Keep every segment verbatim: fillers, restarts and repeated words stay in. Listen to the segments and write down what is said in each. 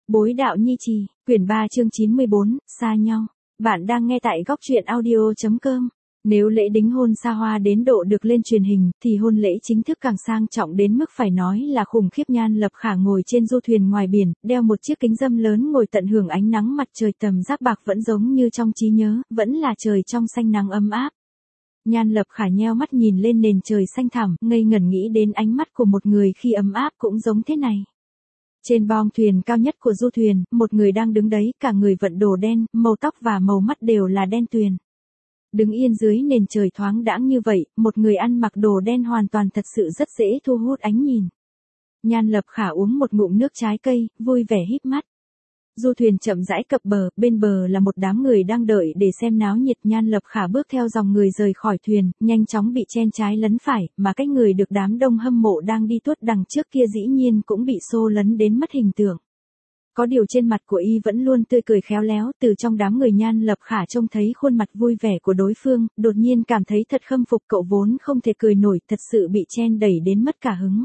Bối đạo nhi trì, quyển ba chương chín mươi bốn, xa nhau. Bạn đang nghe tại góc truyện audio chấm com. Nếu lễ đính hôn xa hoa đến độ được lên truyền hình, thì hôn lễ chính thức càng sang trọng đến mức phải nói là khủng khiếp. Nhan Lập Khả ngồi trên du thuyền ngoài biển, đeo một chiếc kính râm lớn ngồi tận hưởng ánh nắng mặt trời tầm giác bạc vẫn giống như trong trí nhớ, vẫn là trời trong xanh nắng ấm áp. Nhan Lập Khả nheo mắt nhìn lên nền trời xanh thẳm, ngây ngẩn nghĩ đến ánh mắt của một người khi ấm áp cũng giống thế này. Trên bong thuyền cao nhất của du thuyền, một người đang đứng đấy, cả người vận đồ đen, màu tóc và màu mắt đều là đen tuyền. Đứng yên dưới nền trời thoáng đãng như vậy, một người ăn mặc đồ đen hoàn toàn thật sự rất dễ thu hút ánh nhìn. Nhan Lập Khả uống một ngụm nước trái cây, vui vẻ híp mắt. Du thuyền chậm rãi cập bờ, bên bờ là một đám người đang đợi để xem náo nhiệt. Nhan Lập Khả bước theo dòng người rời khỏi thuyền, nhanh chóng bị chen trái lấn phải, mà cái người được đám đông hâm mộ đang đi tuốt đằng trước kia dĩ nhiên cũng bị xô lấn đến mất hình tượng. Có điều trên mặt của y vẫn luôn tươi cười khéo léo, từ trong đám người Nhan Lập Khả trông thấy khuôn mặt vui vẻ của đối phương, đột nhiên cảm thấy thật khâm phục. Cậu vốn không thể cười nổi, thật sự bị chen đẩy đến mất cả hứng.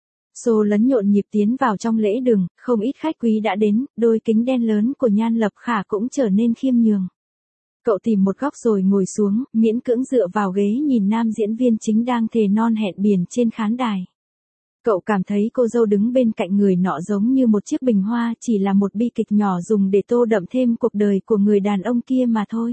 Xô lấn nhộn nhịp tiến vào trong lễ đường, không ít khách quý đã đến, đôi kính đen lớn của Nhan Lập Khả cũng trở nên khiêm nhường. Cậu tìm một góc rồi ngồi xuống, miễn cưỡng dựa vào ghế nhìn nam diễn viên chính đang thề non hẹn biển trên khán đài. Cậu cảm thấy cô dâu đứng bên cạnh người nọ giống như một chiếc bình hoa, chỉ là một bi kịch nhỏ dùng để tô đậm thêm cuộc đời của người đàn ông kia mà thôi.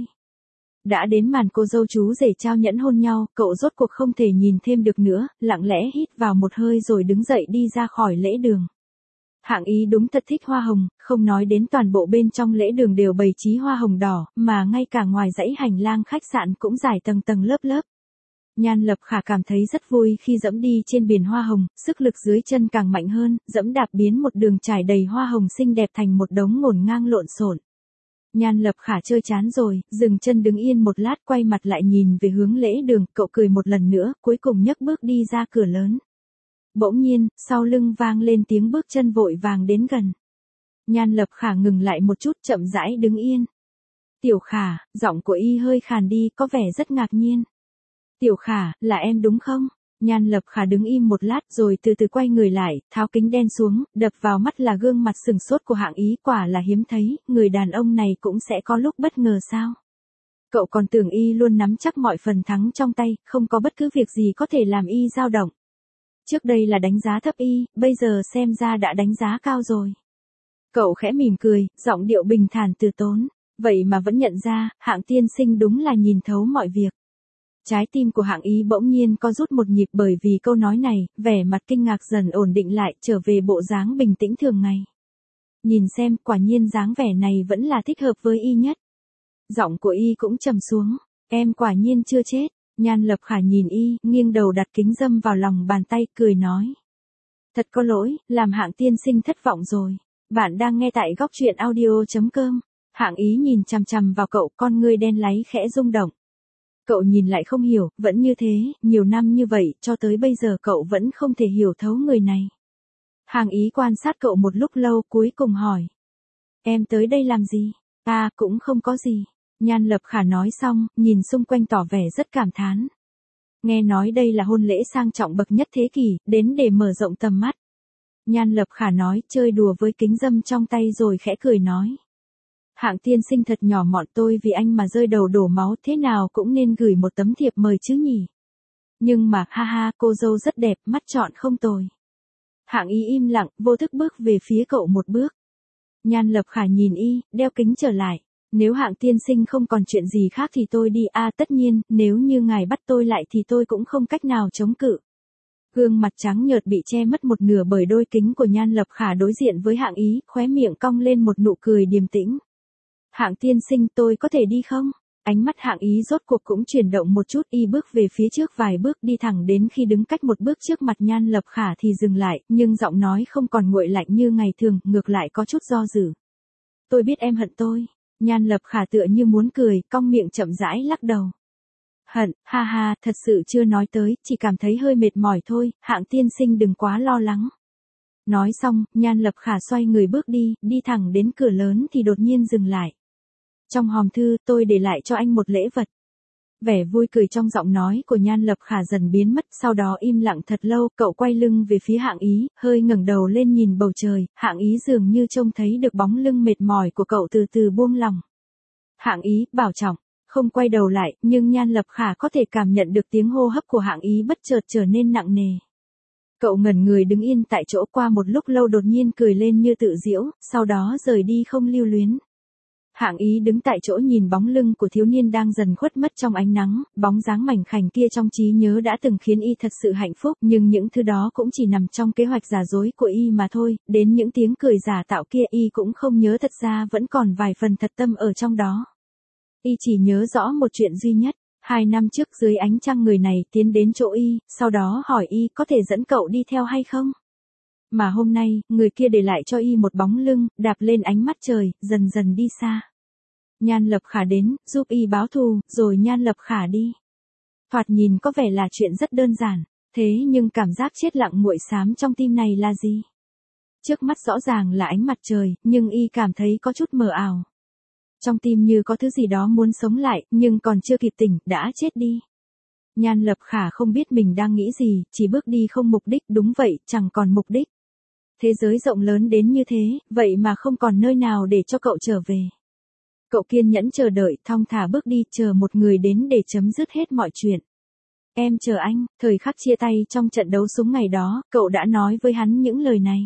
Đã đến màn cô dâu chú rể trao nhẫn hôn nhau, cậu rốt cuộc không thể nhìn thêm được nữa, lặng lẽ hít vào một hơi rồi đứng dậy đi ra khỏi lễ đường. Hạng Ý đúng thật thích hoa hồng, không nói đến toàn bộ bên trong lễ đường đều bày trí hoa hồng đỏ, mà ngay cả ngoài dãy hành lang khách sạn cũng rải tầng tầng lớp lớp. Nhan Lập Khả cảm thấy rất vui khi dẫm đi trên biển hoa hồng, sức lực dưới chân càng mạnh hơn, dẫm đạp biến một đường trải đầy hoa hồng xinh đẹp thành một đống ngổn ngang lộn xộn. Nhan Lập Khả chơi chán rồi, dừng chân đứng yên một lát, quay mặt lại nhìn về hướng lễ đường, cậu cười một lần nữa, cuối cùng nhấc bước đi ra cửa lớn. Bỗng nhiên, sau lưng vang lên tiếng bước chân vội vàng đến gần. Nhan Lập Khả ngừng lại một chút, chậm rãi đứng yên. Tiểu Khả, giọng của y hơi khàn đi, có vẻ rất ngạc nhiên. Tiểu Khả, là em đúng không? Nhan Lập Khả đứng im một lát rồi từ từ quay người lại, tháo kính đen xuống, đập vào mắt là gương mặt sừng sốt của Hạng Ý. Quả là hiếm thấy, người đàn ông này cũng sẽ có lúc bất ngờ sao? Cậu còn tưởng y luôn nắm chắc mọi phần thắng trong tay, không có bất cứ việc gì có thể làm y dao động. Trước đây là đánh giá thấp y, bây giờ xem ra đã đánh giá cao rồi. Cậu khẽ mỉm cười, giọng điệu bình thản từ tốn, vậy mà vẫn nhận ra, Hạng tiên sinh đúng là nhìn thấu mọi việc. Trái tim của Hạng Ý bỗng nhiên co rút một nhịp bởi vì câu nói này, vẻ mặt kinh ngạc dần ổn định lại, trở về bộ dáng bình tĩnh thường ngày. Nhìn xem, quả nhiên dáng vẻ này vẫn là thích hợp với y nhất. Giọng của y cũng trầm xuống, em quả nhiên chưa chết. Nhan Lập Khả nhìn y, nghiêng đầu đặt kính râm vào lòng bàn tay, cười nói. Thật có lỗi, làm Hạng tiên sinh thất vọng rồi. Bạn đang nghe tại góc truyện audio chấm com. Hạng Ý nhìn chằm chằm vào cậu, con ngươi đen láy khẽ rung động. Cậu nhìn lại không hiểu, vẫn như thế, nhiều năm như vậy, cho tới bây giờ cậu vẫn không thể hiểu thấu người này. Hạng Ý quan sát cậu một lúc lâu, cuối cùng hỏi. Em tới đây làm gì? À, cũng không có gì. Nhan Lập Khả nói xong, nhìn xung quanh tỏ vẻ rất cảm thán. Nghe nói đây là hôn lễ sang trọng bậc nhất thế kỷ, đến để mở rộng tầm mắt. Nhan Lập Khả nói, chơi đùa với kính râm trong tay rồi khẽ cười nói. Hạng tiên sinh thật nhỏ mọn, tôi vì anh mà rơi đầu đổ máu, thế nào cũng nên gửi một tấm thiệp mời chứ nhỉ. Nhưng mà, ha ha, cô dâu rất đẹp, mắt trọn không tồi. Hạng Ý im lặng, vô thức bước về phía cậu một bước. Nhan Lập Khả nhìn y, đeo kính trở lại. Nếu Hạng tiên sinh không còn chuyện gì khác thì tôi đi. À tất nhiên, nếu như ngài bắt tôi lại thì tôi cũng không cách nào chống cự. Gương mặt trắng nhợt bị che mất một nửa bởi đôi kính của Nhan Lập Khả đối diện với Hạng Ý, khóe miệng cong lên một nụ cười điềm tĩnh. Hạng tiên sinh, tôi có thể đi không? Ánh mắt Hạng Ý rốt cuộc cũng chuyển động một chút, y bước về phía trước vài bước, đi thẳng đến khi đứng cách một bước trước mặt Nhan Lập Khả thì dừng lại, nhưng giọng nói không còn nguội lạnh như ngày thường, ngược lại có chút do dự. Tôi biết em hận tôi. Nhan Lập Khả tựa như muốn cười, cong miệng chậm rãi lắc đầu. Hận, ha ha, thật sự chưa nói tới, chỉ cảm thấy hơi mệt mỏi thôi, Hạng tiên sinh đừng quá lo lắng. Nói xong, Nhan Lập Khả xoay người bước đi, đi thẳng đến cửa lớn thì đột nhiên dừng lại. Trong hòm thư, tôi để lại cho anh một lễ vật. Vẻ vui cười trong giọng nói của Nhan Lập Khả dần biến mất, sau đó im lặng thật lâu, cậu quay lưng về phía Hạng Ý, hơi ngẩng đầu lên nhìn bầu trời, Hạng Ý dường như trông thấy được bóng lưng mệt mỏi của cậu từ từ buông lòng. Hạng Ý, bảo trọng, không quay đầu lại, nhưng Nhan Lập Khả có thể cảm nhận được tiếng hô hấp của Hạng Ý bất chợt trở nên nặng nề. Cậu ngẩn người đứng yên tại chỗ, qua một lúc lâu đột nhiên cười lên như tự giễu, sau đó rời đi không lưu luyến. Hạng Ý đứng tại chỗ nhìn bóng lưng của thiếu niên đang dần khuất mất trong ánh nắng, bóng dáng mảnh khảnh kia trong trí nhớ đã từng khiến y thật sự hạnh phúc, nhưng những thứ đó cũng chỉ nằm trong kế hoạch giả dối của y mà thôi, đến những tiếng cười giả tạo kia y cũng không nhớ, thật ra vẫn còn vài phần thật tâm ở trong đó. Y chỉ nhớ rõ một chuyện duy nhất, hai năm trước dưới ánh trăng người này tiến đến chỗ y, sau đó hỏi y có thể dẫn cậu đi theo hay không? Mà hôm nay, người kia để lại cho y một bóng lưng, đạp lên ánh mắt trời, dần dần đi xa. Nhan Lập Khả đến, giúp y báo thù, rồi Nhan Lập Khả đi. Thoạt nhìn có vẻ là chuyện rất đơn giản, thế nhưng cảm giác chết lặng nguội xám trong tim này là gì? Trước mắt rõ ràng là ánh mặt trời, nhưng y cảm thấy có chút mờ ảo. Trong tim như có thứ gì đó muốn sống lại, nhưng còn chưa kịp tỉnh, đã chết đi. Nhan Lập Khả không biết mình đang nghĩ gì, chỉ bước đi không mục đích, đúng vậy, chẳng còn mục đích. Thế giới rộng lớn đến như thế, vậy mà không còn nơi nào để cho cậu trở về. Cậu kiên nhẫn chờ đợi, thong thả bước đi, chờ một người đến để chấm dứt hết mọi chuyện. Em chờ anh, thời khắc chia tay trong trận đấu súng ngày đó, cậu đã nói với hắn những lời này.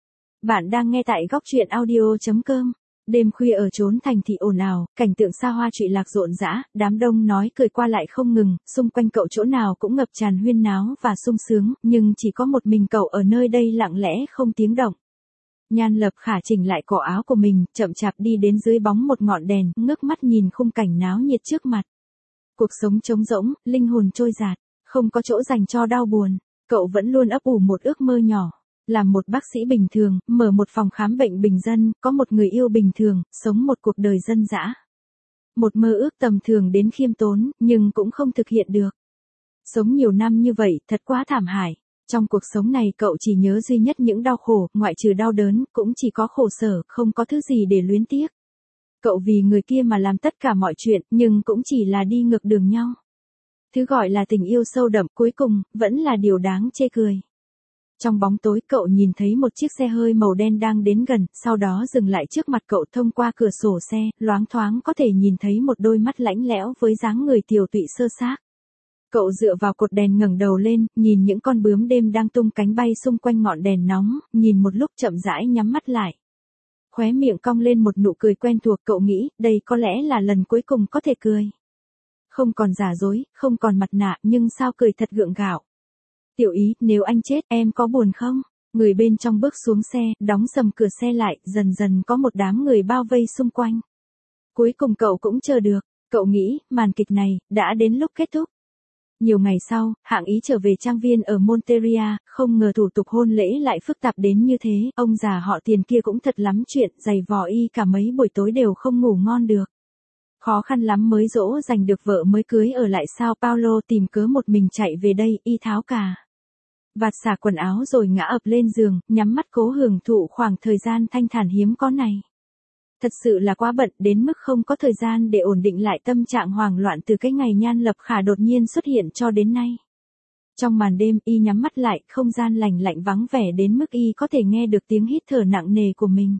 Bạn đang nghe tại góc truyện audio chấm com. Đêm khuya ở chốn thành thị ồn ào, cảnh tượng xa hoa trụy lạc rộn rã, đám đông nói cười qua lại không ngừng, xung quanh cậu chỗ nào cũng ngập tràn huyên náo và sung sướng, nhưng chỉ có một mình cậu ở nơi đây lặng lẽ không tiếng động. Nhan Lập Khả chỉnh lại cổ áo của mình, chậm chạp đi đến dưới bóng một ngọn đèn, ngước mắt nhìn khung cảnh náo nhiệt trước mặt. Cuộc sống trống rỗng, linh hồn trôi dạt, không có chỗ dành cho đau buồn, cậu vẫn luôn ấp ủ một ước mơ nhỏ. Làm một bác sĩ bình thường, mở một phòng khám bệnh bình dân, có một người yêu bình thường, sống một cuộc đời dân dã. Một mơ ước tầm thường đến khiêm tốn, nhưng cũng không thực hiện được. Sống nhiều năm như vậy, thật quá thảm hại. Trong cuộc sống này cậu chỉ nhớ duy nhất những đau khổ, ngoại trừ đau đớn, cũng chỉ có khổ sở, không có thứ gì để luyến tiếc. Cậu vì người kia mà làm tất cả mọi chuyện, nhưng cũng chỉ là đi ngược đường nhau. Thứ gọi là tình yêu sâu đậm cuối cùng, vẫn là điều đáng chê cười. Trong bóng tối cậu nhìn thấy một chiếc xe hơi màu đen đang đến gần, sau đó dừng lại trước mặt cậu. Thông qua cửa sổ xe, loáng thoáng có thể nhìn thấy một đôi mắt lãnh lẽo với dáng người tiều tụy sơ xác. Cậu dựa vào cột đèn ngẩng đầu lên, nhìn những con bướm đêm đang tung cánh bay xung quanh ngọn đèn nóng, nhìn một lúc chậm rãi nhắm mắt lại. Khóe miệng cong lên một nụ cười quen thuộc, cậu nghĩ, đây có lẽ là lần cuối cùng có thể cười. Không còn giả dối, không còn mặt nạ, nhưng sao cười thật gượng gạo. Tiểu Ý, nếu anh chết, em có buồn không? Người bên trong bước xuống xe, đóng sầm cửa xe lại, dần dần có một đám người bao vây xung quanh. Cuối cùng cậu cũng chờ được, cậu nghĩ, màn kịch này, đã đến lúc kết thúc. Nhiều ngày sau, Hạng Ý trở về trang viên ở Monteria, không ngờ thủ tục hôn lễ lại phức tạp đến như thế, ông già họ Tiền kia cũng thật lắm chuyện, giày vò y cả mấy buổi tối đều không ngủ ngon được. Khó khăn lắm mới dỗ dành được vợ mới cưới ở lại Sao Paulo, tìm cớ một mình chạy về đây, y tháo cả vạt xả quần áo rồi ngã ập lên giường, nhắm mắt cố hưởng thụ khoảng thời gian thanh thản hiếm có này. Thật sự là quá bận đến mức không có thời gian để ổn định lại tâm trạng hoảng loạn từ cái ngày Nhan Lập Khả đột nhiên xuất hiện cho đến nay. Trong màn đêm y nhắm mắt lại, không gian lành lạnh vắng vẻ đến mức y có thể nghe được tiếng hít thở nặng nề của mình.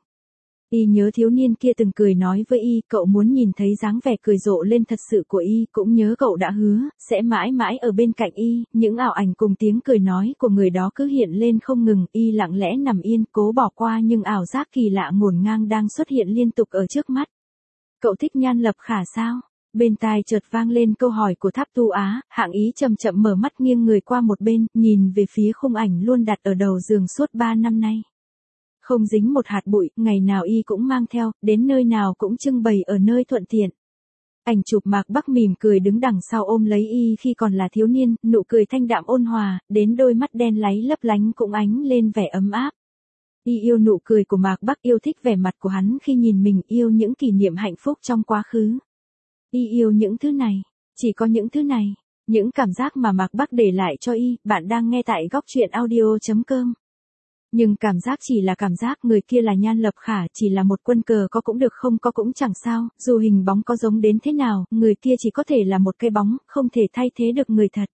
Y nhớ thiếu niên kia từng cười nói với y, cậu muốn nhìn thấy dáng vẻ cười rộ lên thật sự của y, cũng nhớ cậu đã hứa, sẽ mãi mãi ở bên cạnh y, những ảo ảnh cùng tiếng cười nói của người đó cứ hiện lên không ngừng, y lặng lẽ nằm yên, cố bỏ qua nhưng ảo giác kỳ lạ ngổn ngang đang xuất hiện liên tục ở trước mắt. Cậu thích Nhan Lập Khả sao? Bên tai chợt vang lên câu hỏi của Tháp Tu Á, Hạng Ý chậm chậm mở mắt nghiêng người qua một bên, nhìn về phía khung ảnh luôn đặt ở đầu giường suốt ba năm nay. Không dính một hạt bụi, ngày nào y cũng mang theo, đến nơi nào cũng trưng bày ở nơi thuận tiện. Ảnh chụp Mạc Bắc mỉm cười đứng đằng sau ôm lấy y khi còn là thiếu niên, nụ cười thanh đạm ôn hòa, đến đôi mắt đen láy lấp lánh cũng ánh lên vẻ ấm áp. Y yêu nụ cười của Mạc Bắc, yêu thích vẻ mặt của hắn khi nhìn mình, yêu những kỷ niệm hạnh phúc trong quá khứ. Y yêu những thứ này, chỉ có những thứ này, những cảm giác mà Mạc Bắc để lại cho y. Bạn đang nghe tại góc truyện audio chấm com. Nhưng cảm giác chỉ là cảm giác, người kia là Nhan Lập Khả, chỉ là một quân cờ, có cũng được không có cũng chẳng sao, dù hình bóng có giống đến thế nào, người kia chỉ có thể là một cái bóng, không thể thay thế được người thật.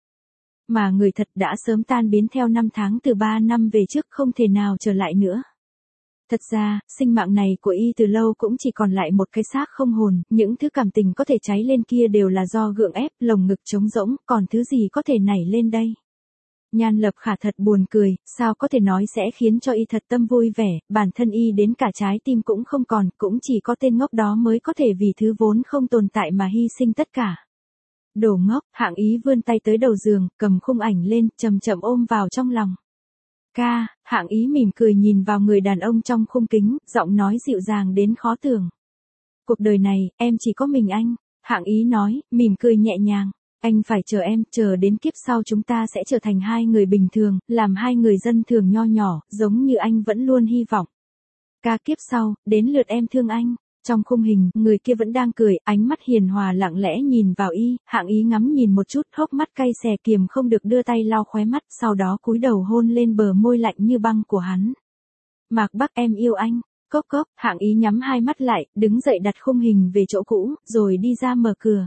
Mà người thật đã sớm tan biến theo năm tháng từ ba năm về trước, không thể nào trở lại nữa. Thật ra, sinh mạng này của y từ lâu cũng chỉ còn lại một cái xác không hồn, những thứ cảm tình có thể cháy lên kia đều là do gượng ép, lồng ngực trống rỗng, còn thứ gì có thể nảy lên đây. Nhan Lập Khả thật buồn cười, sao có thể nói sẽ khiến cho y thật tâm vui vẻ, bản thân y đến cả trái tim cũng không còn, cũng chỉ có tên ngốc đó mới có thể vì thứ vốn không tồn tại mà hy sinh tất cả. Đồ ngốc, Hạng Ý vươn tay tới đầu giường, cầm khung ảnh lên, chậm chậm ôm vào trong lòng. Ca, Hạng Ý mỉm cười nhìn vào người đàn ông trong khung kính, giọng nói dịu dàng đến khó tưởng. Cuộc đời này, em chỉ có mình anh, Hạng Ý nói, mỉm cười nhẹ nhàng. Anh phải chờ em, chờ đến kiếp sau chúng ta sẽ trở thành hai người bình thường, làm hai người dân thường nho nhỏ, giống như anh vẫn luôn hy vọng. Ca, kiếp sau, đến lượt em thương anh. Trong khung hình, người kia vẫn đang cười, ánh mắt hiền hòa lặng lẽ nhìn vào y, Hạng Ý ngắm nhìn một chút, hốc mắt cay xè kiềm không được đưa tay lau khóe mắt, sau đó cúi đầu hôn lên bờ môi lạnh như băng của hắn. Mạc Bắc, em yêu anh. Cốc cốc, Hạng Ý nhắm hai mắt lại, đứng dậy đặt khung hình về chỗ cũ, rồi đi ra mở cửa.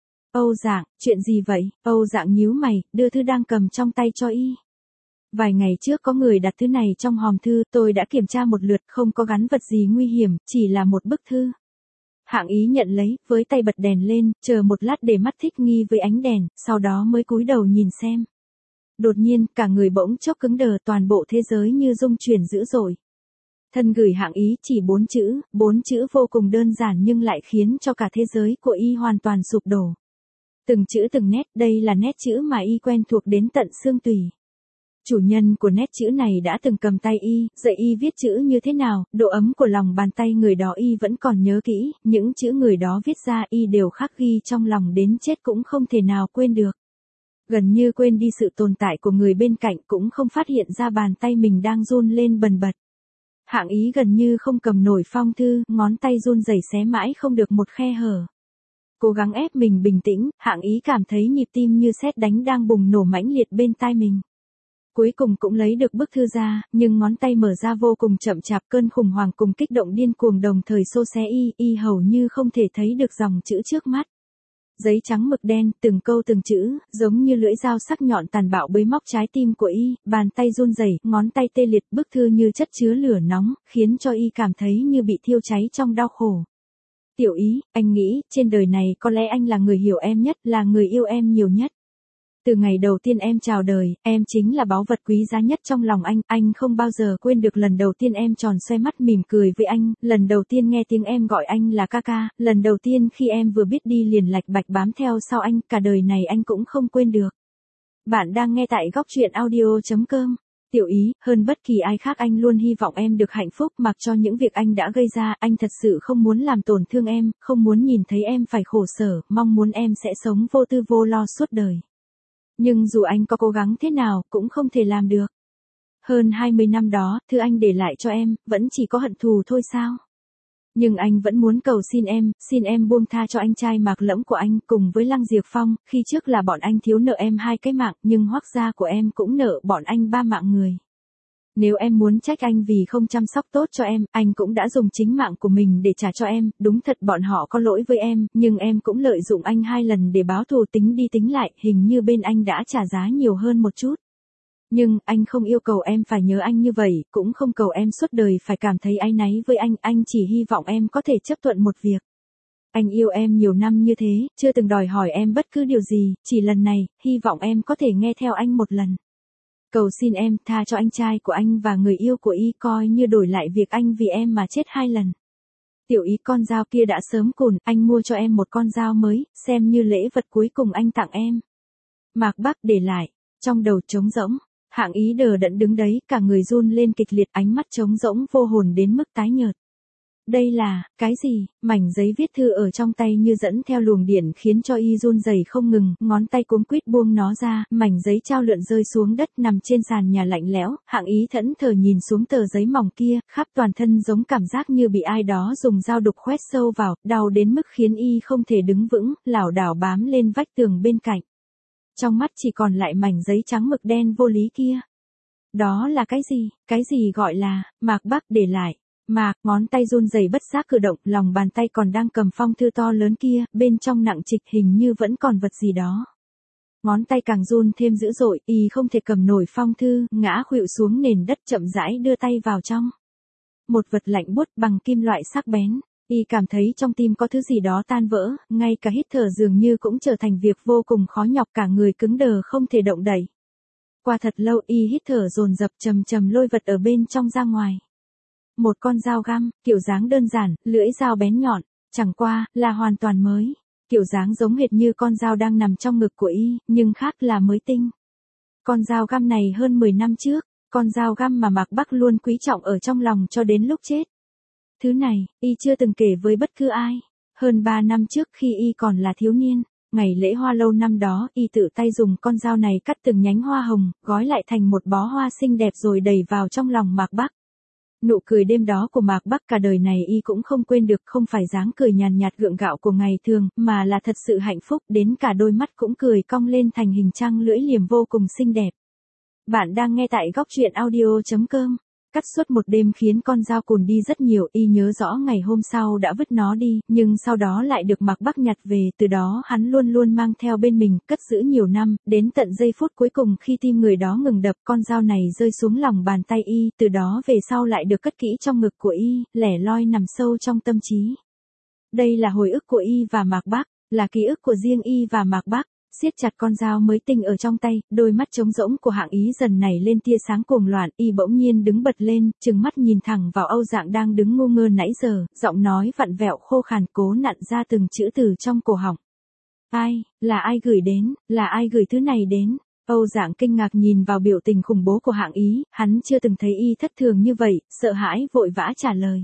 Âu Dạng, chuyện gì vậy? Âu Dạng nhíu mày, đưa thư đang cầm trong tay cho y. Vài ngày trước có người đặt thứ này trong hòm thư, tôi đã kiểm tra một lượt, không có gắn vật gì nguy hiểm, chỉ là một bức thư. Hạng Ý nhận lấy, với tay bật đèn lên, chờ một lát để mắt thích nghi với ánh đèn, sau đó mới cúi đầu nhìn xem. Đột nhiên, cả người bỗng chốc cứng đờ, toàn bộ thế giới như rung chuyển dữ dội. Thân gửi Hạng Ý chỉ bốn chữ, bốn chữ vô cùng đơn giản nhưng lại khiến cho cả thế giới của y hoàn toàn sụp đổ. Từng chữ từng nét, đây là nét chữ mà y quen thuộc đến tận xương tủy. Chủ nhân của nét chữ này đã từng cầm tay y, dạy y viết chữ như thế nào, độ ấm của lòng bàn tay người đó y vẫn còn nhớ kỹ, những chữ người đó viết ra y đều khắc ghi trong lòng đến chết cũng không thể nào quên được. Gần như quên đi sự tồn tại của người bên cạnh, cũng không phát hiện ra bàn tay mình đang run lên bần bật. Hạng Ý gần như không cầm nổi phong thư, ngón tay run rẩy xé mãi không được một khe hở. Cố gắng ép mình bình tĩnh, Hạng Ý cảm thấy nhịp tim như sét đánh đang bùng nổ mãnh liệt bên tai mình. Cuối cùng cũng lấy được bức thư ra, nhưng ngón tay mở ra vô cùng chậm chạp, cơn khủng hoảng cùng kích động điên cuồng đồng thời xô xé y, y hầu như không thể thấy được dòng chữ trước mắt. Giấy trắng mực đen, từng câu từng chữ, giống như lưỡi dao sắc nhọn tàn bạo bới móc trái tim của y, bàn tay run rẩy, ngón tay tê liệt, bức thư như chất chứa lửa nóng, khiến cho y cảm thấy như bị thiêu cháy trong đau khổ. Tiểu Ý, anh nghĩ, trên đời này có lẽ anh là người hiểu em nhất, là người yêu em nhiều nhất. Từ ngày đầu tiên em chào đời, em chính là báu vật quý giá nhất trong lòng anh, anh không bao giờ quên được lần đầu tiên em tròn xoe mắt mỉm cười với anh, lần đầu tiên nghe tiếng em gọi anh là ca ca, lần đầu tiên khi em vừa biết đi liền lạch bạch bám theo sau anh, cả đời này anh cũng không quên được. Bạn đang nghe tại góc truyện audio chấm com. Tiểu Ý, hơn bất kỳ ai khác anh luôn hy vọng em được hạnh phúc, mặc cho những việc anh đã gây ra, anh thật sự không muốn làm tổn thương em, không muốn nhìn thấy em phải khổ sở, mong muốn em sẽ sống vô tư vô lo suốt đời. Nhưng dù anh có cố gắng thế nào, cũng không thể làm được. Hơn hai mươi năm đó, thứ anh để lại cho em, vẫn chỉ có hận thù thôi sao? Nhưng anh vẫn muốn cầu xin em, xin em buông tha cho anh trai Mạc Lẫm của anh, cùng với Lăng Diệp Phong, khi trước là bọn anh thiếu nợ em hai cái mạng, nhưng Hoắc gia của em cũng nợ bọn anh ba mạng người. Nếu em muốn trách anh vì không chăm sóc tốt cho em, anh cũng đã dùng chính mạng của mình để trả cho em, đúng thật bọn họ có lỗi với em, nhưng em cũng lợi dụng anh hai lần để báo thù, tính đi tính lại, hình như bên anh đã trả giá nhiều hơn một chút. Nhưng, anh không yêu cầu em phải nhớ anh như vậy, cũng không cầu em suốt đời phải cảm thấy áy náy với anh, anh chỉ hy vọng em có thể chấp thuận một việc. Anh yêu em nhiều năm như thế, chưa từng đòi hỏi em bất cứ điều gì, chỉ lần này, hy vọng em có thể nghe theo anh một lần. Cầu xin em, tha cho anh trai của anh và người yêu của y, coi như đổi lại việc anh vì em mà chết hai lần. Tiểu Ý, con dao kia đã sớm cùn, anh mua cho em một con dao mới, xem như lễ vật cuối cùng anh tặng em. Mạc Bắc để lại, trong đầu trống rỗng, Hạng Ý đờ đẫn đứng đấy, cả người run lên kịch liệt, ánh mắt trống rỗng vô hồn đến mức tái nhợt. Đây là, cái gì? Mảnh giấy viết thư ở trong tay như dẫn theo luồng điện khiến cho y run rẩy không ngừng, ngón tay cuống quýt buông nó ra, mảnh giấy trao lượn rơi xuống đất nằm trên sàn nhà lạnh lẽo, Hạng Ý thẫn thờ nhìn xuống tờ giấy mỏng kia, khắp toàn thân giống cảm giác như bị ai đó dùng dao đục khoét sâu vào, đau đến mức khiến y không thể đứng vững, lảo đảo bám lên vách tường bên cạnh. Trong mắt chỉ còn lại mảnh giấy trắng mực đen vô lý kia. Đó là cái gì? Cái gì gọi là, Mạc Bắc để lại? Mạc, ngón tay run rẩy bất giác cử động, lòng bàn tay còn đang cầm phong thư to lớn kia, bên trong nặng trịch hình như vẫn còn vật gì đó. Ngón tay càng run thêm dữ dội, y không thể cầm nổi phong thư, ngã khuỵu xuống nền đất chậm rãi đưa tay vào trong. Một vật lạnh buốt bằng kim loại sắc bén, y cảm thấy trong tim có thứ gì đó tan vỡ, ngay cả hít thở dường như cũng trở thành việc vô cùng khó nhọc, cả người cứng đờ không thể động đậy. Qua thật lâu y hít thở dồn dập chầm chầm lôi vật ở bên trong ra ngoài. Một con dao găm, kiểu dáng đơn giản, lưỡi dao bén nhọn, chẳng qua là hoàn toàn mới. Kiểu dáng giống hệt như con dao đang nằm trong ngực của y, nhưng khác là mới tinh. Con dao găm này hơn mười năm trước, con dao găm mà Mạc Bắc luôn quý trọng ở trong lòng cho đến lúc chết. Thứ này, y chưa từng kể với bất cứ ai. Hơn ba năm trước khi y còn là thiếu niên, ngày lễ hoa lâu năm đó, y tự tay dùng con dao này cắt từng nhánh hoa hồng, gói lại thành một bó hoa xinh đẹp rồi đẩy vào trong lòng Mạc Bắc. Nụ cười đêm đó của Mạc Bắc cả đời này y cũng không quên được, không phải dáng cười nhàn nhạt gượng gạo của ngày thường, mà là thật sự hạnh phúc, đến cả đôi mắt cũng cười cong lên thành hình trăng lưỡi liềm vô cùng xinh đẹp. Bạn đang nghe tại góc truyện audio chấm com. Cắt suốt một đêm khiến con dao cùn đi rất nhiều, y nhớ rõ ngày hôm sau đã vứt nó đi, nhưng sau đó lại được Mạc Bắc nhặt về, từ đó hắn luôn luôn mang theo bên mình, cất giữ nhiều năm, đến tận giây phút cuối cùng khi tim người đó ngừng đập, con dao này rơi xuống lòng bàn tay y, từ đó về sau lại được cất kỹ trong ngực của y, lẻ loi nằm sâu trong tâm trí. Đây là hồi ức của y và Mạc Bắc, là ký ức của riêng y và Mạc Bắc. Siết chặt con dao mới tinh ở trong tay, đôi mắt trống rỗng của Hạng Ý dần nảy lên tia sáng cuồng loạn, y bỗng nhiên đứng bật lên, trừng mắt nhìn thẳng vào Âu Dạng đang đứng ngu ngơ nãy giờ, giọng nói vặn vẹo khô khàn cố nặn ra từng chữ từ trong cổ họng. Ai, là ai gửi đến, là ai gửi thứ này đến? Âu Dạng kinh ngạc nhìn vào biểu tình khủng bố của Hạng Ý, hắn chưa từng thấy y thất thường như vậy, sợ hãi vội vã trả lời.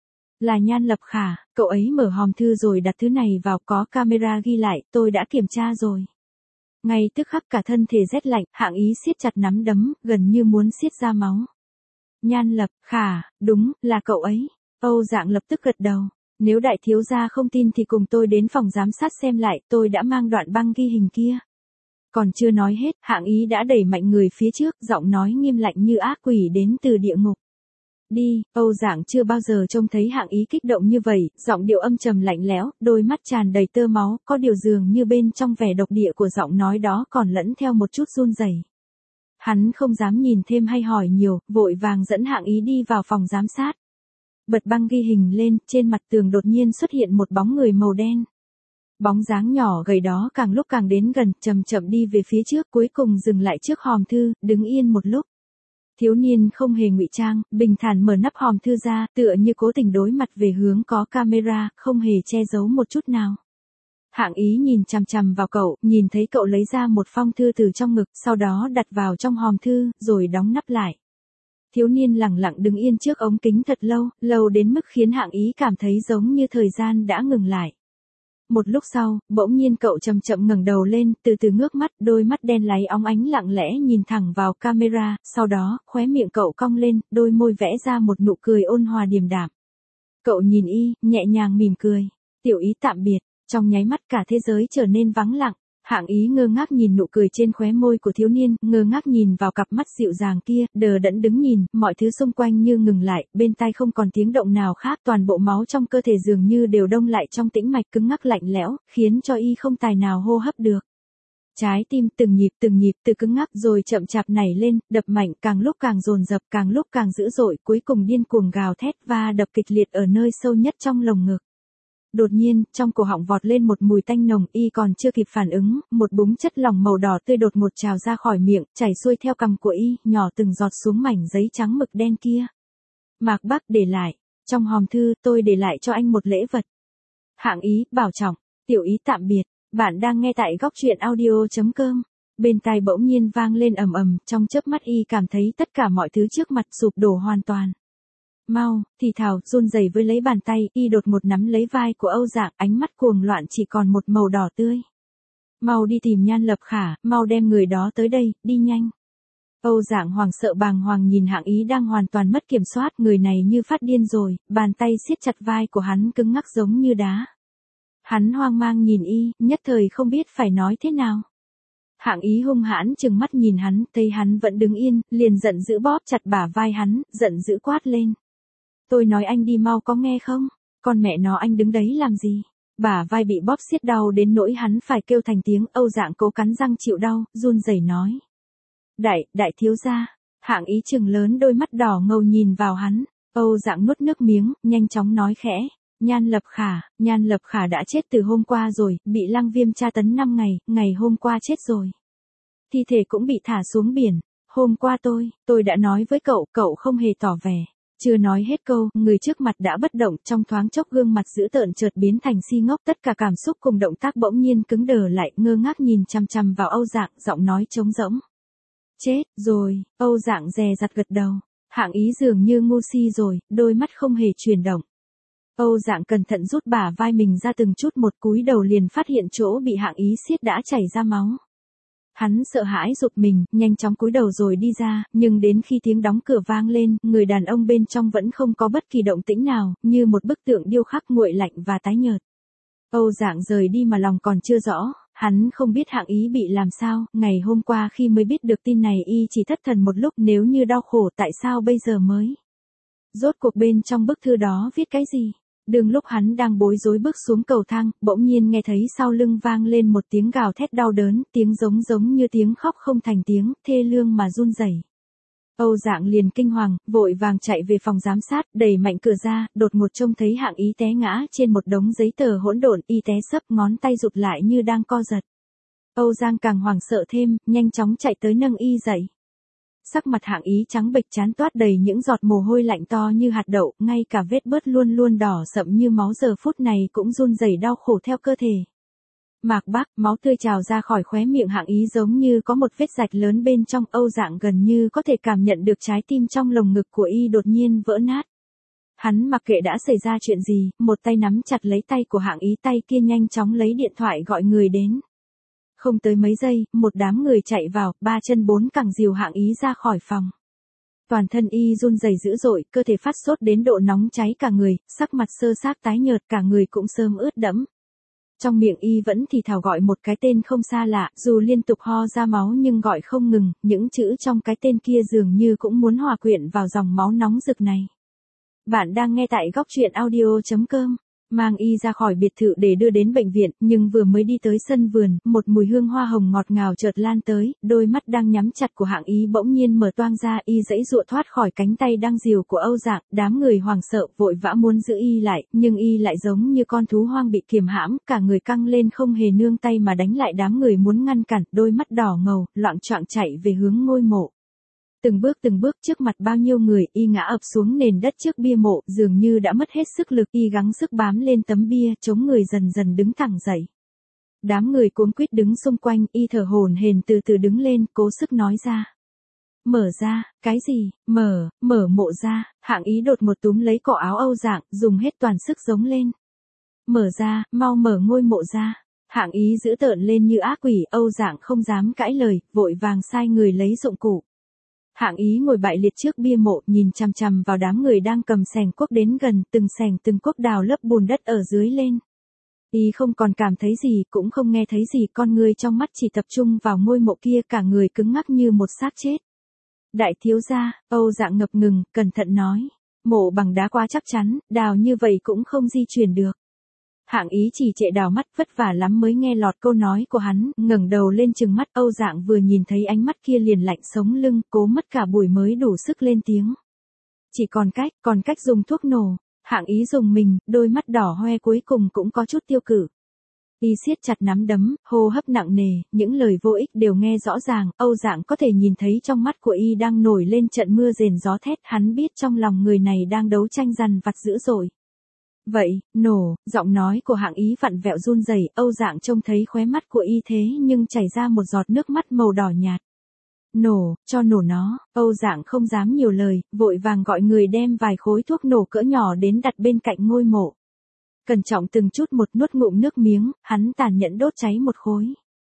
Là Nhan Lập Khả, cậu ấy mở hòm thư rồi đặt thứ này vào, có camera ghi lại, tôi đã kiểm tra rồi. Ngay tức khắc cả thân thể rét lạnh, Hạng Ý siết chặt nắm đấm, gần như muốn siết ra máu. Nhan Lập Khả, đúng, là cậu ấy. Âu Dạng lập tức gật đầu. Nếu đại thiếu gia không tin thì cùng tôi đến phòng giám sát xem lại, tôi đã mang đoạn băng ghi hình kia. Còn chưa nói hết, Hạng Ý đã đẩy mạnh người phía trước, giọng nói nghiêm lạnh như ác quỷ đến từ địa ngục. Đi, Âu Dạng chưa bao giờ trông thấy Hạng Ý kích động như vậy, giọng điệu âm trầm lạnh lẽo, đôi mắt tràn đầy tơ máu, có điều dường như bên trong vẻ độc địa của giọng nói đó còn lẫn theo một chút run rẩy. Hắn không dám nhìn thêm hay hỏi nhiều, vội vàng dẫn Hạng Ý đi vào phòng giám sát. Bật băng ghi hình lên, trên mặt tường đột nhiên xuất hiện một bóng người màu đen. Bóng dáng nhỏ gầy đó càng lúc càng đến gần, chậm chậm đi về phía trước, cuối cùng dừng lại trước hòm thư, đứng yên một lúc. Thiếu niên không hề ngụy trang, bình thản mở nắp hòm thư ra, tựa như cố tình đối mặt về hướng có camera, không hề che giấu một chút nào. Hạng Ý nhìn chằm chằm vào cậu, nhìn thấy cậu lấy ra một phong thư từ trong ngực, sau đó đặt vào trong hòm thư, rồi đóng nắp lại. Thiếu niên lặng lặng đứng yên trước ống kính thật lâu, lâu đến mức khiến Hạng Ý cảm thấy giống như thời gian đã ngừng lại. Một lúc sau, bỗng nhiên cậu chậm chậm ngẩng đầu lên, từ từ ngước mắt, đôi mắt đen láy óng ánh lặng lẽ nhìn thẳng vào camera, sau đó, khóe miệng cậu cong lên, đôi môi vẽ ra một nụ cười ôn hòa điềm đạm. Cậu nhìn y, nhẹ nhàng mỉm cười. Tiểu Ý tạm biệt. Trong nháy mắt cả thế giới trở nên vắng lặng. Hạng Ý ngơ ngác nhìn nụ cười trên khóe môi của thiếu niên, ngơ ngác nhìn vào cặp mắt dịu dàng kia, đờ đẫn đứng nhìn, mọi thứ xung quanh như ngừng lại, bên tai không còn tiếng động nào khác, toàn bộ máu trong cơ thể dường như đều đông lại trong tĩnh mạch cứng ngắc lạnh lẽo, khiến cho y không tài nào hô hấp được. Trái tim từng nhịp từng nhịp từ cứng ngắc rồi chậm chạp nảy lên, đập mạnh, càng lúc càng dồn dập, càng lúc càng dữ dội, cuối cùng điên cuồng gào thét và đập kịch liệt ở nơi sâu nhất trong lồng ngực. Đột nhiên, trong cổ họng vọt lên một mùi tanh nồng, y còn chưa kịp phản ứng, một búng chất lỏng màu đỏ tươi đột ngột trào ra khỏi miệng, chảy xuôi theo cằm của y, nhỏ từng giọt xuống mảnh giấy trắng mực đen kia. Mạc Bắc để lại, trong hòm thư, tôi để lại cho anh một lễ vật. Hạng Ý, bảo trọng, Tiểu Ý tạm biệt, bạn đang nghe tại góc truyện audio chấm com. Bên tai bỗng nhiên vang lên ầm ầm, trong chớp mắt y cảm thấy tất cả mọi thứ trước mặt sụp đổ hoàn toàn. Mau, thì thào, run rẩy với lấy bàn tay, y đột một nắm lấy vai của Âu Dạng, ánh mắt cuồng loạn chỉ còn một màu đỏ tươi. Mau đi tìm Nhan Lập Khả, mau đem người đó tới đây, đi nhanh. Âu Dạng hoảng sợ bàng hoàng nhìn Hạng Ý đang hoàn toàn mất kiểm soát, người này như phát điên rồi, bàn tay siết chặt vai của hắn cứng ngắc giống như đá. Hắn hoang mang nhìn y, nhất thời không biết phải nói thế nào. Hạng Ý hung hãn trừng mắt nhìn hắn, thấy hắn vẫn đứng yên, liền giận dữ bóp chặt bả vai hắn, giận dữ quát lên. Tôi nói anh đi mau có nghe không? Con mẹ nó anh đứng đấy làm gì? Bả vai bị bóp siết đau đến nỗi hắn phải kêu thành tiếng. Âu Dạng cố cắn răng chịu đau, run rẩy nói. Đại, đại thiếu gia. Hạng Ý trừng lớn đôi mắt đỏ ngầu nhìn vào hắn. Âu Dạng nuốt nước miếng, nhanh chóng nói khẽ. Nhan Lập Khả, Nhan Lập Khả đã chết từ hôm qua rồi, bị Lăng Viêm tra tấn năm ngày, ngày hôm qua chết rồi. Thi thể cũng bị thả xuống biển. Hôm qua tôi, tôi đã nói với cậu, cậu không hề tỏ vẻ. Chưa nói hết câu, người trước mặt đã bất động, trong thoáng chốc gương mặt dữ tợn chợt biến thành si ngốc, tất cả cảm xúc cùng động tác bỗng nhiên cứng đờ lại, ngơ ngác nhìn chằm chằm vào Âu Dạng, giọng nói trống rỗng. Chết rồi, Âu Dạng dè dặt gật đầu. Hạng Ý dường như ngu si rồi, đôi mắt không hề chuyển động. Âu Dạng cẩn thận rút bả vai mình ra từng chút một, cúi đầu liền phát hiện chỗ bị Hạng Ý siết đã chảy ra máu. Hắn sợ hãi giục mình, nhanh chóng cúi đầu rồi đi ra, nhưng đến khi tiếng đóng cửa vang lên, người đàn ông bên trong vẫn không có bất kỳ động tĩnh nào, như một bức tượng điêu khắc nguội lạnh và tái nhợt. Âu Dạng rời đi mà lòng còn chưa rõ, hắn không biết Hạng Ý bị làm sao, ngày hôm qua khi mới biết được tin này y chỉ thất thần một lúc, nếu như đau khổ tại sao bây giờ mới. Rốt cuộc bên trong bức thư đó viết cái gì? Đường lúc hắn đang bối rối bước xuống cầu thang, bỗng nhiên nghe thấy sau lưng vang lên một tiếng gào thét đau đớn, tiếng giống giống như tiếng khóc không thành tiếng, thê lương mà run rẩy. Âu Dạng liền kinh hoàng, vội vàng chạy về phòng giám sát, đẩy mạnh cửa ra, đột ngột trông thấy Hạng Ý té ngã trên một đống giấy tờ hỗn độn, y té sấp, ngón tay rụt lại như đang co giật. Âu Giang càng hoảng sợ thêm, nhanh chóng chạy tới nâng y dậy. Sắc mặt Hạng Ý trắng bệch, trán toát đầy những giọt mồ hôi lạnh to như hạt đậu, ngay cả vết bớt luôn luôn đỏ sậm như máu giờ phút này cũng run rẩy đau khổ theo cơ thể. Mạc Bác, máu tươi trào ra khỏi khóe miệng Hạng Ý giống như có một vết rạch lớn bên trong. Âu Dạng gần như có thể cảm nhận được trái tim trong lồng ngực của y đột nhiên vỡ nát. Hắn mặc kệ đã xảy ra chuyện gì, một tay nắm chặt lấy tay của Hạng Ý, tay kia nhanh chóng lấy điện thoại gọi người đến. Không tới mấy giây, một đám người chạy vào, ba chân bốn cẳng dìu Hạng Ý ra khỏi phòng. Toàn thân y run rẩy dữ dội, cơ thể phát sốt đến độ nóng cháy cả người, sắc mặt sơ xác tái nhợt, cả người cũng sơm ướt đẫm. Trong miệng y vẫn thì thào gọi một cái tên không xa lạ, dù liên tục ho ra máu nhưng gọi không ngừng, những chữ trong cái tên kia dường như cũng muốn hòa quyện vào dòng máu nóng rực này. Bạn đang nghe tại góc truyện audio chấm com. Mang y ra khỏi biệt thự để đưa đến bệnh viện, nhưng vừa mới đi tới sân vườn, một mùi hương hoa hồng ngọt ngào chợt lan tới, đôi mắt đang nhắm chặt của Hạng Ý bỗng nhiên mở toang ra, y giãy giụa thoát khỏi cánh tay đang dìu của Âu Dạng, đám người hoảng sợ vội vã muốn giữ y lại, nhưng y lại giống như con thú hoang bị kiềm hãm, cả người căng lên không hề nương tay mà đánh lại đám người muốn ngăn cản, đôi mắt đỏ ngầu, loạng choạng chạy về hướng ngôi mộ. Từng bước từng bước trước mặt bao nhiêu người, y ngã ập xuống nền đất trước bia mộ, dường như đã mất hết sức lực, y gắng sức bám lên tấm bia, chống người dần dần đứng thẳng dậy. Đám người cuống quýt đứng xung quanh, y thở hổn hển từ từ đứng lên, cố sức nói ra. Mở ra, cái gì, mở, mở mộ ra. Hạng Ý đột một túm lấy cổ áo Âu Dạng, dùng hết toàn sức giống lên. Mở ra, mau mở ngôi mộ ra. Hạng Ý dữ tợn lên như ác quỷ, Âu Dạng không dám cãi lời, vội vàng sai người lấy dụng cụ. Hạng Ý ngồi bại liệt trước bia mộ, nhìn chằm chằm vào đám người đang cầm xẻng cuốc đến gần, từng xẻng từng cuốc đào lớp bùn đất ở dưới lên. Y không còn cảm thấy gì, cũng không nghe thấy gì, con người trong mắt chỉ tập trung vào ngôi mộ kia, cả người cứng ngắc như một xác chết. Đại thiếu gia, Âu Dạng ngập ngừng, cẩn thận nói, mộ bằng đá quá chắc chắn, đào như vậy cũng không di chuyển được. Hạng Ý chỉ trệ đào mắt, vất vả lắm mới nghe lọt câu nói của hắn, ngẩng đầu lên trừng mắt. Âu Dạng vừa nhìn thấy ánh mắt kia liền lạnh sống lưng, cố mất cả buổi mới đủ sức lên tiếng. Chỉ còn cách, còn cách dùng thuốc nổ. Hạng Ý dùng mình, đôi mắt đỏ hoe cuối cùng cũng có chút tiêu cự. Y siết chặt nắm đấm, hô hấp nặng nề, những lời vô ích đều nghe rõ ràng, Âu Dạng có thể nhìn thấy trong mắt của y đang nổi lên trận mưa rền gió thét, hắn biết trong lòng người này đang đấu tranh dằn vặt dữ dội. Vậy, nổ, giọng nói của Hạng Ý vặn vẹo run rẩy, Âu Dạng trông thấy khóe mắt của y thế nhưng chảy ra một giọt nước mắt màu đỏ nhạt. Nổ, cho nổ nó. Âu Dạng không dám nhiều lời, vội vàng gọi người đem vài khối thuốc nổ cỡ nhỏ đến đặt bên cạnh ngôi mộ. Cẩn trọng từng chút một nuốt ngụm nước miếng, hắn tàn nhẫn đốt cháy một khối.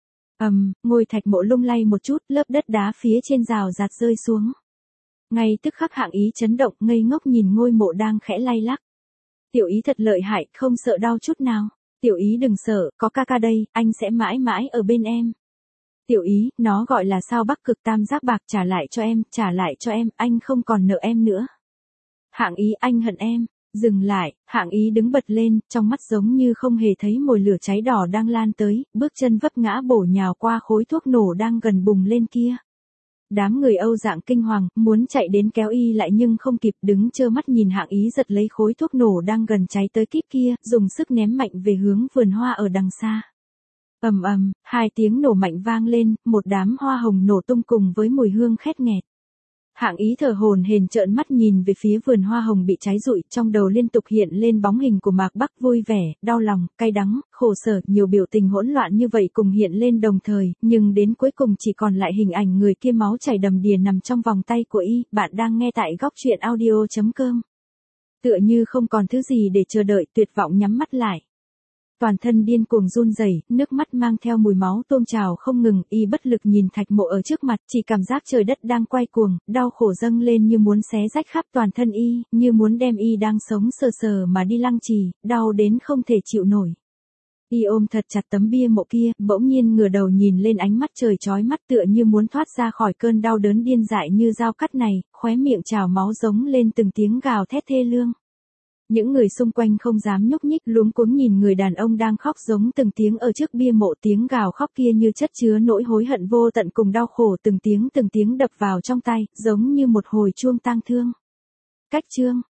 Ầm, um, ngôi thạch mộ lung lay một chút, lớp đất đá phía trên rào rạt rơi xuống. Ngay tức khắc Hạng Ý chấn động, ngây ngốc nhìn ngôi mộ đang khẽ lay lắc. Tiểu Ý thật lợi hại, không sợ đau chút nào. Tiểu Ý đừng sợ, có ca ca đây, anh sẽ mãi mãi ở bên em. Tiểu Ý, nó gọi là sao Bắc Cực tam giác bạc, trả lại cho em, trả lại cho em, anh không còn nợ em nữa. Hạng Ý, anh hận em. Dừng lại, Hạng Ý đứng bật lên, trong mắt giống như không hề thấy mồi lửa cháy đỏ đang lan tới, bước chân vấp ngã bổ nhào qua khối thuốc nổ đang gần bùng lên kia. Đám người Âu Dạng kinh hoàng, muốn chạy đến kéo y lại nhưng không kịp, đứng trơ mắt nhìn Hạng Ý giật lấy khối thuốc nổ đang gần cháy tới kíp kia, dùng sức ném mạnh về hướng vườn hoa ở đằng xa. Ầm ầm, hai tiếng nổ mạnh vang lên, một đám hoa hồng nổ tung cùng với mùi hương khét nghẹt. Hạng Ý thở hổn hển trợn mắt nhìn về phía vườn hoa hồng bị cháy rụi, trong đầu liên tục hiện lên bóng hình của Mạc Bắc, vui vẻ, đau lòng, cay đắng, khổ sở, nhiều biểu tình hỗn loạn như vậy cùng hiện lên đồng thời, nhưng đến cuối cùng chỉ còn lại hình ảnh người kia máu chảy đầm đìa nằm trong vòng tay của y. Bạn đang nghe tại góc truyện audio chấm com. Tựa như không còn thứ gì để chờ đợi, tuyệt vọng nhắm mắt lại. Toàn thân điên cuồng run rẩy, nước mắt mang theo mùi máu tuôn trào không ngừng, y bất lực nhìn Thạch Mộ ở trước mặt, chỉ cảm giác trời đất đang quay cuồng, đau khổ dâng lên như muốn xé rách khắp toàn thân y, như muốn đem y đang sống sờ sờ mà đi lăng trì, đau đến không thể chịu nổi. Y ôm thật chặt tấm bia mộ kia, bỗng nhiên ngửa đầu nhìn lên ánh mắt trời chói mắt tựa như muốn thoát ra khỏi cơn đau đớn điên dại như dao cắt này, khóe miệng trào máu giống lên từng tiếng gào thét thê lương. Những người xung quanh không dám nhúc nhích, luống cuống nhìn người đàn ông đang khóc giống từng tiếng ở trước bia mộ, tiếng gào khóc kia như chất chứa nỗi hối hận vô tận cùng đau khổ, từng tiếng từng tiếng đập vào trong tai, giống như một hồi chuông tang thương. Cách chương